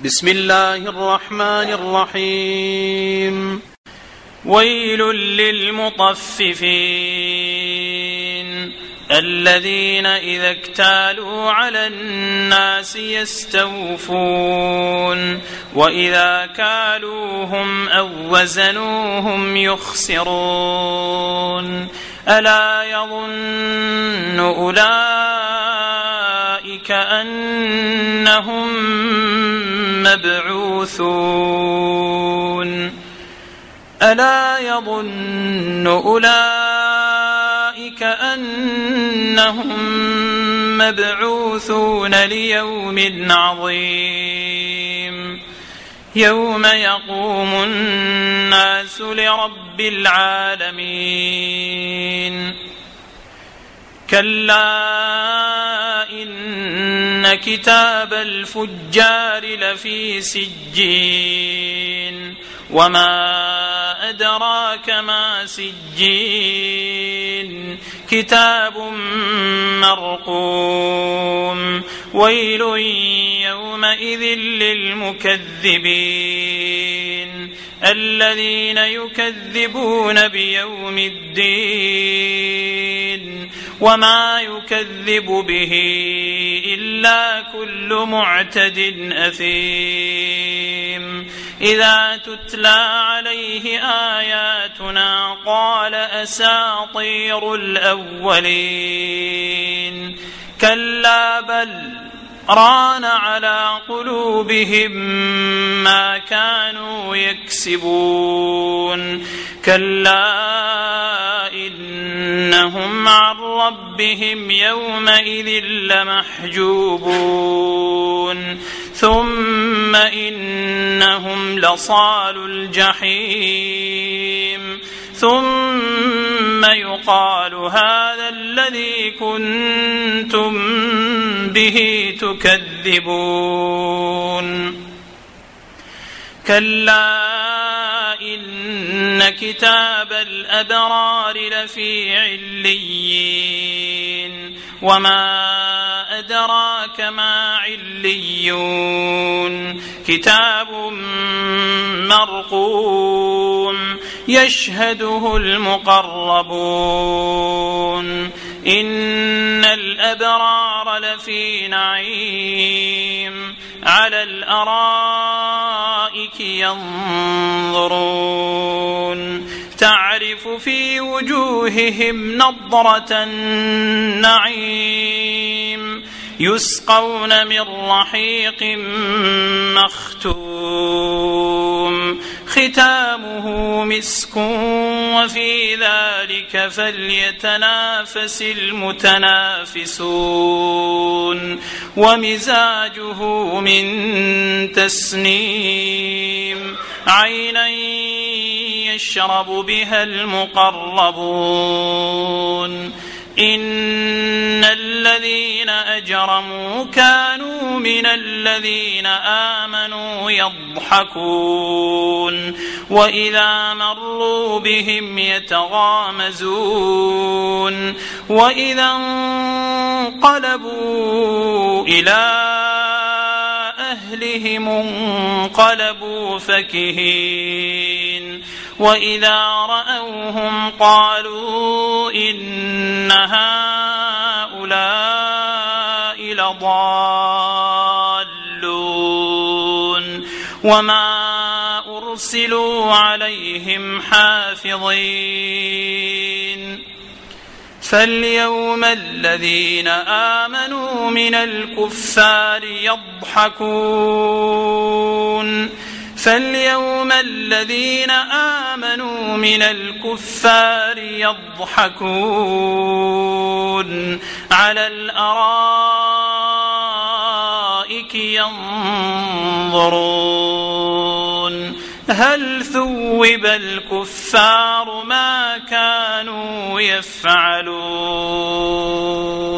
بسم الله الرحمن الرحيم. ويل للمطففين الذين إذا اكتالوا على الناس يستوفون وإذا كالوهم أو وزنوهم يخسرون ألا يظن أولئك أنهم مبعوثون ألا يظن أولئك أنهم مبعوثون ليوم عظيم يوم يقوم الناس لرب العالمين كلا إن كتاب الفجار لفي سجين وما أدراك ما سجين كتاب مرقوم ويل يومئذ للمكذبين الذين يكذبون بيوم الدين وما يكذب به إلا كل معتد أثيم إذا تتلى عليه آياتنا قال أساطير الأولين كلا بل ران على قلوبهم ما كانوا يكسبون كلا إنهم عن ربهم يومئذ لمحجوبون ثم إنهم لصالو الجحيم ثم يقال هذا الذي كنتم به تكذبون كلا إن كتاب الأبرار لفي عليين وما أدراك ما عليون كتاب مرقوم يشهده المقربون إن الأبرار لفي نعيم على الأرائك ينظرون تعرف في وجوههم نضرة النعيم يسقون من رحيق مختوم ختامه مسك وفي ذلك فليتنافس المتنافسون ومزاجه من تسنيم عينا يشرب بها المقربون إن الذين أجرموا كانوا من الذين آمنوا يضحكون وإذا مروا بهم يتغامزون وإذا انقلبوا إلى أهلهم انقلبوا فكهين وإذا رأوهم قالوا إن هؤلاء لضالون وما أرسلوا عليهم حافظين فاليوم الذين آمنوا من الكفار يضحكون فاليوم الذين آمنوا من الكفار يضحكون على الأرائك ينظرون هل ثوب الكفار ما كانوا يفعلون.